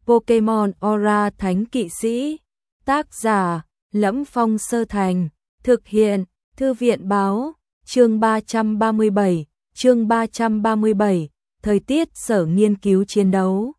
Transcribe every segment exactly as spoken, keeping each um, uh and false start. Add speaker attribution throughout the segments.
Speaker 1: Pokemon Aura Thánh Kỵ Sĩ. Tác giả: Lẫm Phong Sơ Thành. Thực hiện: Thư viện báo. Chương ba trăm ba mươi bảy. Chương ba trăm ba mươi bảy. Thời tiết sở nghiên cứu chiến đấu.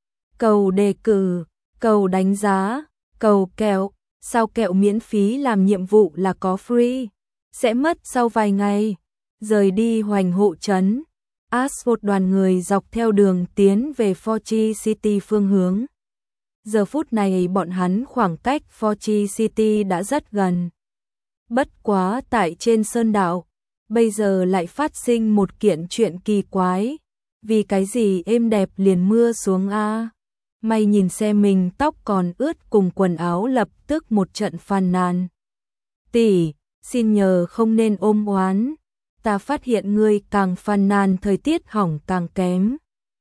Speaker 1: Cầu đề cử, cầu đánh giá, cầu kẹo. Sao kẹo miễn phí làm nhiệm vụ là có free. Sẽ mất sau vài ngày. Rời đi Hoành Hộ trấn, Ash một đoàn người dọc theo đường tiến về Forge City phương hướng. Giờ phút này bọn hắn khoảng cách Forge City đã rất gần. Bất quá tại trên sơn đảo, bây giờ lại phát sinh một kiện chuyện kỳ quái. Vì cái gì êm đẹp liền mưa xuống a? May nhìn xem mình tóc còn ướt cùng quần áo lập tức một trận phàn nàn. Tỷ, xin nhờ không nên ôm oán. Ta phát hiện ngươi càng phàn nàn thời tiết hỏng càng kém.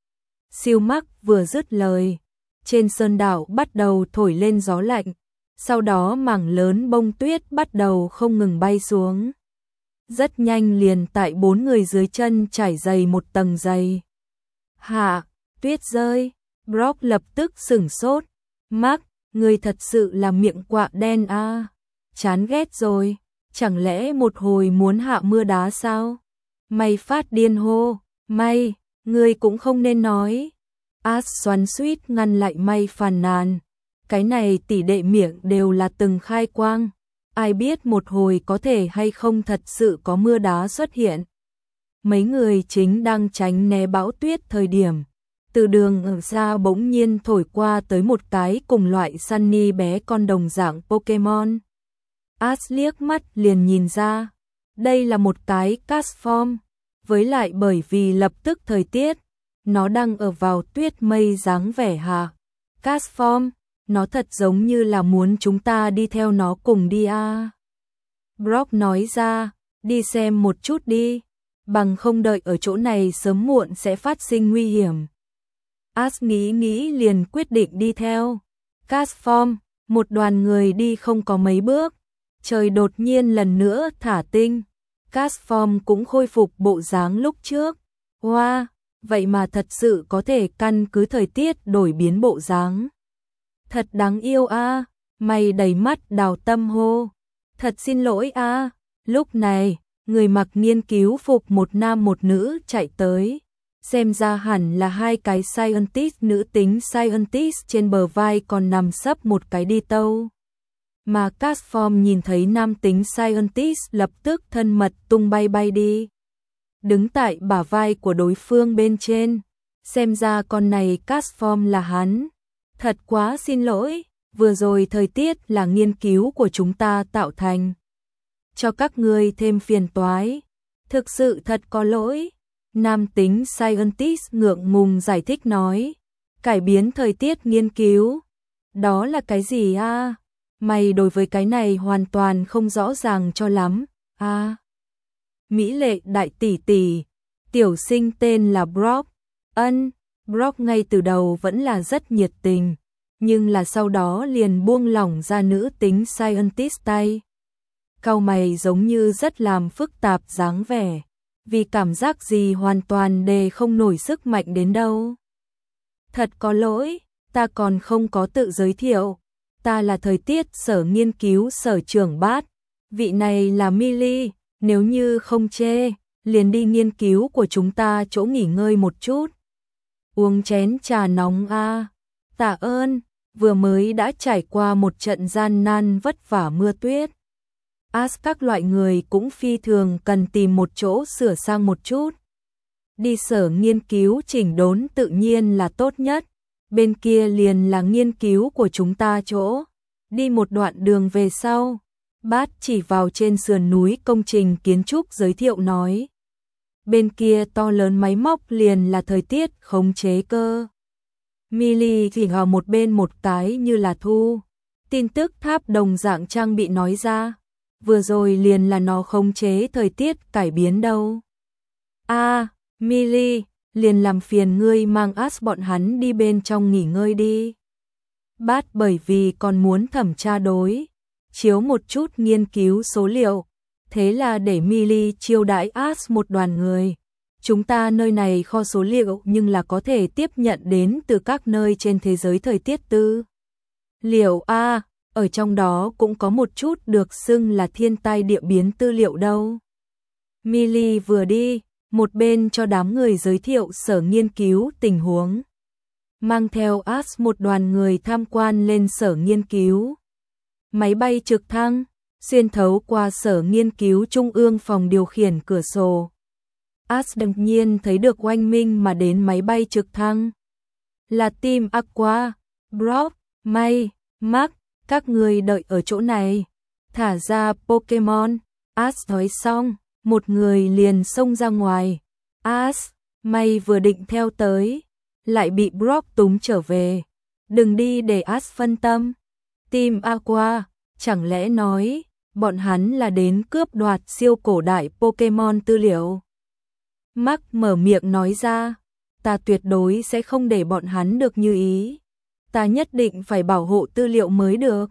Speaker 1: Siêu Mắc vừa dứt lời, trên sơn đảo bắt đầu thổi lên gió lạnh, sau đó mảng lớn bông tuyết bắt đầu không ngừng bay xuống. Rất nhanh liền tại bốn người dưới chân trải dày một tầng dày. Hạ, tuyết rơi. Brock lập tức sửng sốt. Mark, ngươi thật sự là miệng quạ đen a. À. Chán ghét rồi. Chẳng lẽ một hồi muốn hạ mưa đá sao? May phát điên hô. May, ngươi cũng không nên nói. Ash xoắn xuýt ngăn lại May phàn nàn. Cái này tỷ đệ miệng đều là từng khai quang. Ai biết một hồi có thể hay không thật sự có mưa đá xuất hiện. Mấy người chính đang tránh né bão tuyết thời điểm. Từ đường ở xa bỗng nhiên thổi qua tới một cái cùng loại Sunny bé con đồng dạng Pokemon. Ash liếc mắt liền nhìn ra, đây là một cái Castform, với lại bởi vì lập tức thời tiết, nó đang ở vào tuyết mây dáng vẻ hạ. Castform, nó thật giống như là muốn chúng ta đi theo nó cùng đi a. À. Brock nói ra, đi xem một chút đi, bằng không đợi ở chỗ này sớm muộn sẽ phát sinh nguy hiểm. Ash nghĩ nghĩ liền quyết định đi theo. Castform, một đoàn người đi không có mấy bước. Trời đột nhiên lần nữa thả tinh. Castform cũng khôi phục bộ dáng lúc trước. Wow, vậy mà thật sự có thể căn cứ thời tiết đổi biến bộ dáng. Thật đáng yêu a. À. Mày đầy mắt đào tâm hô. Thật xin lỗi a. À. Lúc này, người mặc nghiên cứu phục một nam một nữ chạy tới. Xem ra hẳn là hai cái scientist nữ tính scientist, trên bờ vai còn nằm sấp một cái đi tâu. Mà Castform nhìn thấy nam tính scientist lập tức thân mật tung bay bay đi. Đứng tại bả vai của đối phương bên trên. Xem ra con này Castform là hắn. Thật quá xin lỗi, vừa rồi thời tiết là nghiên cứu của chúng ta tạo thành. Cho các ngươi thêm phiền toái. Thực sự thật có lỗi. Nam tính scientist ngượng ngùng giải thích nói. Cải biến thời tiết nghiên cứu. Đó là cái gì a? À? Mày đối với cái này hoàn toàn không rõ ràng cho lắm. A. À. Mỹ lệ đại tỷ tỷ. Tiểu sinh tên là Brock. Ân, Brock ngay từ đầu vẫn là rất nhiệt tình. Nhưng là sau đó liền buông lỏng ra nữ tính scientist tay. Cau mày giống như rất làm phức tạp dáng vẻ. Vì cảm giác gì hoàn toàn đề không nổi sức mạnh đến đâu. Thật có lỗi, ta còn không có tự giới thiệu. Ta là thời tiết sở nghiên cứu sở trưởng Bát. Vị này là Millie, nếu như không chê, liền đi nghiên cứu của chúng ta chỗ nghỉ ngơi một chút. Uống chén trà nóng a. À. Tạ ơn, vừa mới đã trải qua một trận gian nan vất vả mưa tuyết. Ash các loại người cũng phi thường cần tìm một chỗ sửa sang một chút. Đi sở nghiên cứu chỉnh đốn tự nhiên là tốt nhất. Bên kia liền là nghiên cứu của chúng ta chỗ. Đi một đoạn đường về sau, Bát chỉ vào trên sườn núi công trình kiến trúc giới thiệu nói. Bên kia to lớn máy móc liền là thời tiết khống chế cơ. Millie thì vào một bên một cái như là thu. Tin tức tháp đồng dạng trang bị nói ra. Vừa rồi liền là nó khống chế thời tiết cải biến đâu. A, à, Millie, liền làm phiền ngươi mang Ash bọn hắn đi bên trong nghỉ ngơi đi. Bát bởi vì còn muốn thẩm tra đối, chiếu một chút nghiên cứu số liệu, thế là để Millie chiêu đãi Ash một đoàn người. Chúng ta nơi này kho số liệu nhưng là có thể tiếp nhận đến từ các nơi trên thế giới thời tiết tư. Liệu a, ở trong đó cũng có một chút được xưng là thiên tai địa biến tư liệu đâu. Millie vừa đi, một bên cho đám người giới thiệu sở nghiên cứu tình huống. Mang theo Ash một đoàn người tham quan lên sở nghiên cứu. Máy bay trực thăng, xuyên thấu qua sở nghiên cứu trung ương phòng điều khiển cửa sổ. Ash đột nhiên thấy được oanh minh mà đến máy bay trực thăng. Là team Aqua, Brock, May, Mark, các người đợi ở chỗ này. Thả ra Pokemon. Ash nói xong, một người liền xông ra ngoài. Ash, May vừa định theo tới, lại bị Brock túm trở về. Đừng đi để Ash phân tâm. Team Aqua, chẳng lẽ nói, bọn hắn là đến cướp đoạt siêu cổ đại Pokemon tư liệu. Mark mở miệng nói ra, ta tuyệt đối sẽ không để bọn hắn được như ý. Ta nhất định phải bảo hộ tư liệu mới được.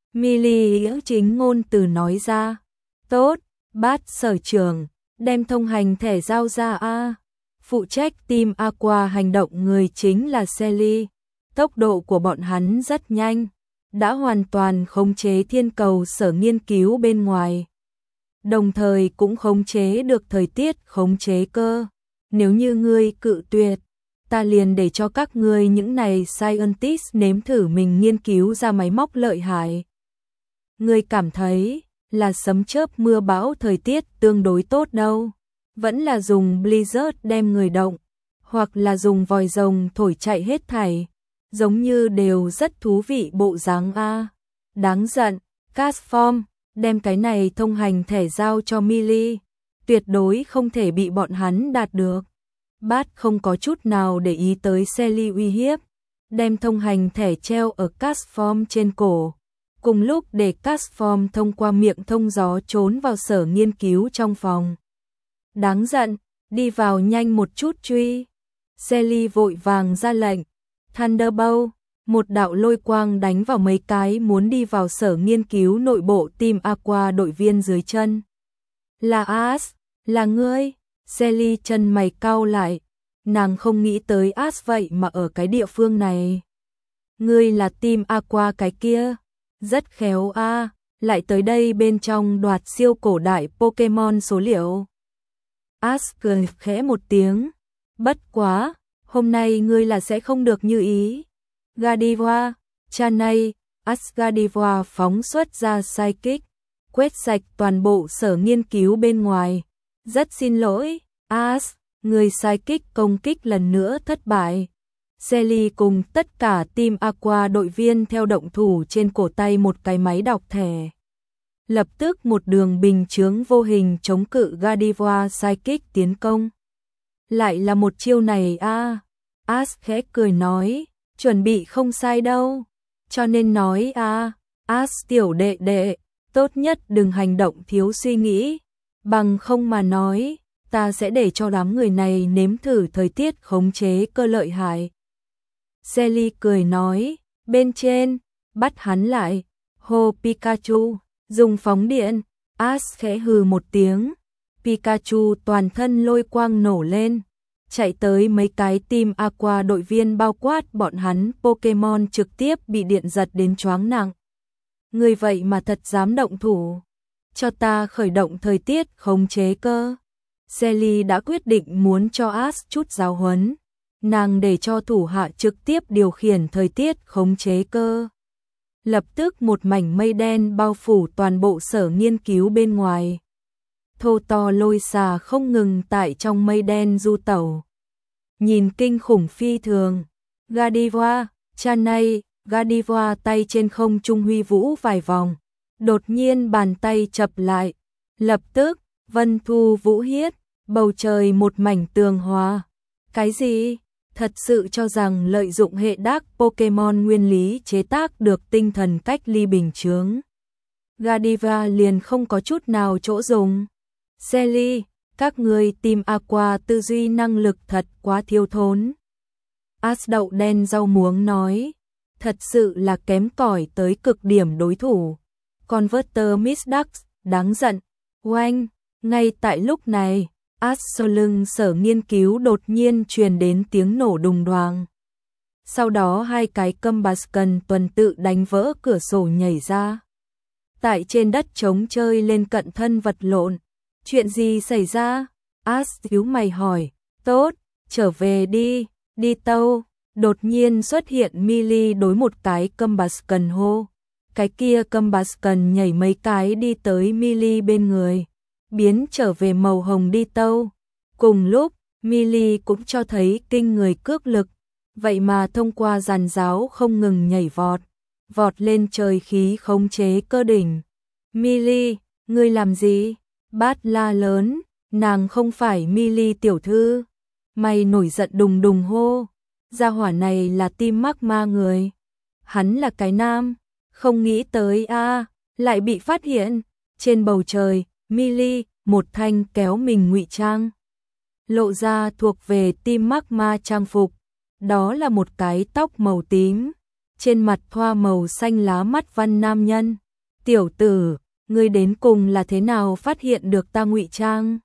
Speaker 1: Millie chính ngôn từ nói ra. Tốt, Bát sở trưởng, đem thông hành thẻ giao ra a. Phụ trách team Aqua hành động người chính là Sally. Tốc độ của bọn hắn rất nhanh, đã hoàn toàn khống chế thiên cầu sở nghiên cứu bên ngoài. Đồng thời cũng khống chế được thời tiết khống chế cơ. Nếu như ngươi cự tuyệt, ta liền để cho các ngươi những này scientist nếm thử mình nghiên cứu ra máy móc lợi hại. Ngươi cảm thấy là sấm chớp mưa bão thời tiết tương đối tốt đâu. Vẫn là dùng blizzard đem người động, hoặc là dùng vòi rồng thổi chạy hết thảy. Giống như đều rất thú vị bộ dáng a. Đáng giận, Castform, đem cái này thông hành thẻ giao cho Millie. Tuyệt đối không thể bị bọn hắn đạt được. Bát không có chút nào để ý tới Sally uy hiếp, đem thông hành thẻ treo ở Castform trên cổ. Cùng lúc để Castform thông qua miệng thông gió trốn vào sở nghiên cứu trong phòng. Đáng giận, đi vào nhanh một chút truy. Sally vội vàng ra lệnh. Thunderbolt, một đạo lôi quang đánh vào mấy cái muốn đi vào sở nghiên cứu nội bộ team Aqua đội viên dưới chân. Là Ash, là ngươi. Sally chân mày cau lại, nàng không nghĩ tới Ash vậy mà ở cái địa phương này. Ngươi là team Aqua cái kia, rất khéo a, lại tới đây bên trong đoạt siêu cổ đại Pokemon số liệu. Ash cười khẽ một tiếng, bất quá, hôm nay ngươi là sẽ không được như ý. Gardevoir, Chanay, Ash Gardevoir phóng xuất ra Psychic, quét sạch toàn bộ sở nghiên cứu bên ngoài. Rất xin lỗi, Ash, người Psychic công kích lần nữa thất bại. Sally cùng tất cả team Aqua đội viên theo động thủ trên cổ tay một cái máy đọc thẻ. Lập tức một đường bình chướng vô hình chống cự Gardevoir Psychic tiến công. Lại là một chiêu này a. À. Ash khẽ cười nói, chuẩn bị không sai đâu. Cho nên nói a, à, Ash tiểu đệ đệ, tốt nhất đừng hành động thiếu suy nghĩ. Bằng không mà nói, ta sẽ để cho đám người này nếm thử thời tiết khống chế cơ lợi hại. Sally cười nói, bên trên, bắt hắn lại. Hô Pikachu, dùng phóng điện. Ash khẽ hừ một tiếng. Pikachu toàn thân lôi quang nổ lên, chạy tới mấy cái team Aqua đội viên bao quát bọn hắn Pokemon trực tiếp bị điện giật đến choáng nặng. Người vậy mà thật dám động thủ. Cho ta khởi động thời tiết khống chế cơ. Sally đã quyết định muốn cho Ash chút giáo huấn. Nàng để cho thủ hạ trực tiếp điều khiển thời tiết khống chế cơ. Lập tức một mảnh mây đen bao phủ toàn bộ sở nghiên cứu bên ngoài. Thô to lôi xà không ngừng tại trong mây đen du tẩu. Nhìn kinh khủng phi thường. Gardevoir, Chanay, Gardevoir tay trên không trung huy vũ vài vòng. Đột nhiên bàn tay chập lại. Lập tức, vân thu vũ hiết, bầu trời một mảnh tường hòa. Cái gì? Thật sự cho rằng lợi dụng hệ đác Pokemon nguyên lý chế tác được tinh thần cách ly bình chướng. Gardevoir liền không có chút nào chỗ dùng. Sally, các người team Aqua tư duy năng lực thật quá thiếu thốn. Ash đậu đen rau muống nói, thật sự là kém cỏi tới cực điểm đối thủ. Converter Miss Ducks, đáng giận. Oanh, ngay tại lúc này, As sau lưng sở nghiên cứu đột nhiên truyền đến tiếng nổ đùng đoàng. Sau đó hai cái Combustion tuần tự đánh vỡ cửa sổ nhảy ra. Tại trên đất trống chơi lên cận thân vật lộn. Chuyện gì xảy ra? As nhíu mày hỏi. Tốt, trở về đi, đi tâu. Đột nhiên xuất hiện Millie đối một cái Combustion hô. Cái kia Combustion nhảy mấy cái đi tới Millie bên người. Biến trở về màu hồng đi tâu. Cùng lúc, Millie cũng cho thấy kinh người cước lực. Vậy mà thông qua giàn giáo không ngừng nhảy vọt. Vọt lên trời khí khống chế cơ đỉnh. Millie, ngươi làm gì? Bát la lớn, nàng không phải Millie tiểu thư. Mày nổi giận đùng đùng hô. Gia hỏa này là Tim Magma người. Hắn là cái nam. Không nghĩ tới a lại bị phát hiện. Trên bầu trời, Millie, một thanh kéo mình ngụy trang. Lộ ra thuộc về Tim Magma trang phục. Đó là một cái tóc màu tím. Trên mặt thoa màu xanh lá mắt văn nam nhân. Tiểu tử, ngươi đến cùng là thế nào phát hiện được ta ngụy trang?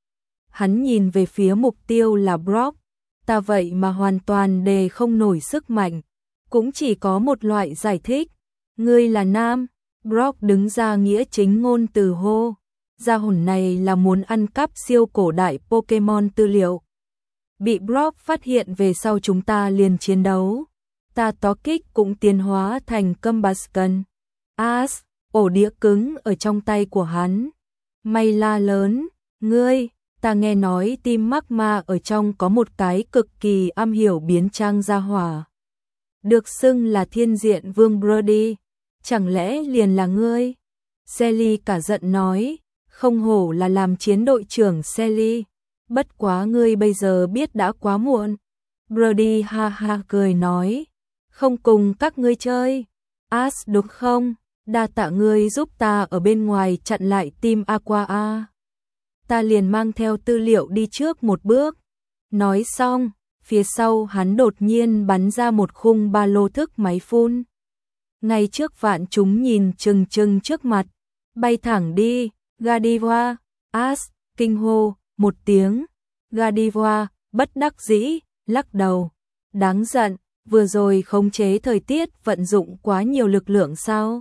Speaker 1: Hắn nhìn về phía mục tiêu là Brock. Ta vậy mà hoàn toàn đề không nổi sức mạnh. Cũng chỉ có một loại giải thích. Ngươi là nam. Brock đứng ra nghĩa chính ngôn từ hô. Gia hồn này là muốn ăn cắp siêu cổ đại Pokemon tư liệu. Bị Brock phát hiện về sau chúng ta liền chiến đấu. Ta tó kích cũng tiến hóa thành Combustion. As, ổ đĩa cứng ở trong tay của hắn. May la lớn, ngươi, ta nghe nói Tim Magma ở trong có một cái cực kỳ am hiểu biến trang gia hỏa. Được xưng là thiên diện vương Brody. Chẳng lẽ liền là ngươi? Sally cả giận nói, không hổ là làm chiến đội trưởng Sally. Bất quá ngươi bây giờ biết đã quá muộn. Brody ha ha cười nói, không cùng các ngươi chơi. As đúng không? Đa tạ ngươi giúp ta ở bên ngoài chặn lại Team Aqua A. Ta liền mang theo tư liệu đi trước một bước. Nói xong, phía sau hắn đột nhiên bắn ra một khung ba lô thức máy phun. Ngay trước vạn chúng nhìn chừng chừng trước mặt, bay thẳng đi, Godiva. As kinh hô một tiếng. Godiva bất đắc dĩ lắc đầu. Đáng giận, vừa rồi khống chế thời tiết vận dụng quá nhiều lực lượng sao?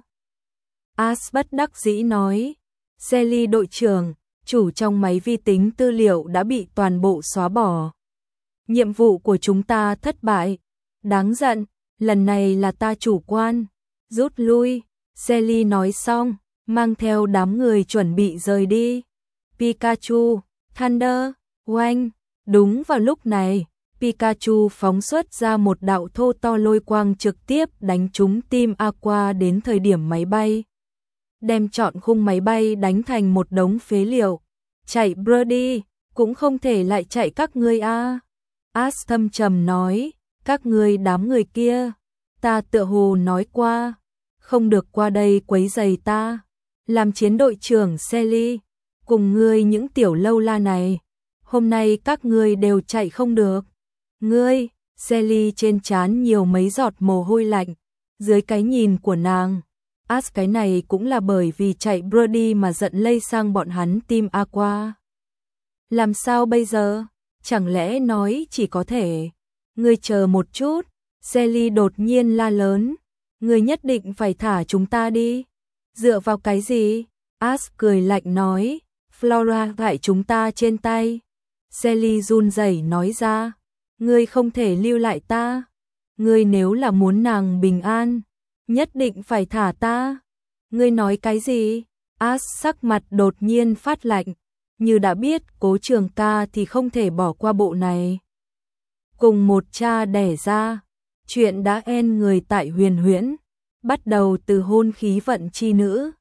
Speaker 1: As bất đắc dĩ nói. Sally đội trưởng, chủ trong máy vi tính tư liệu đã bị toàn bộ xóa bỏ. Nhiệm vụ của chúng ta thất bại. Đáng giận, lần này là ta chủ quan. Rút lui. Sally nói xong, mang theo đám người chuẩn bị rời đi. Pikachu, Thunder, oanh. Đúng vào lúc này, Pikachu phóng xuất ra một đạo thô to lôi quang trực tiếp đánh trúng Team Aqua đến thời điểm máy bay. Đem trọn khung máy bay đánh thành một đống phế liệu. Chạy Brody, cũng không thể lại chạy các ngươi a. As thâm trầm nói, các ngươi đám người kia, ta tựa hồ nói qua, không được qua đây quấy rầy ta. Làm chiến đội trưởng Sally, cùng ngươi những tiểu lâu la này, hôm nay các ngươi đều chạy không được. Ngươi, Sally trên trán nhiều mấy giọt mồ hôi lạnh, dưới cái nhìn của nàng. As cái này cũng là bởi vì chạy Brody mà giận lây sang bọn hắn Team Aqua. Làm sao bây giờ? Chẳng lẽ nói chỉ có thể. Ngươi chờ một chút. Sally đột nhiên la lớn. Ngươi nhất định phải thả chúng ta đi. Dựa vào cái gì? As cười lạnh nói. Flora hại chúng ta trên tay. Sally run rẩy nói ra. Ngươi không thể lưu lại ta. Ngươi nếu là muốn nàng bình an, nhất định phải thả ta. Ngươi nói cái gì? As sắc mặt đột nhiên phát lạnh. Như đã biết Cố Trường Ca thì không thể bỏ qua bộ này. Cùng một cha đẻ ra, chuyện đã en người tại Huyền Huyễn, bắt đầu từ hôn khí vận chi nữ.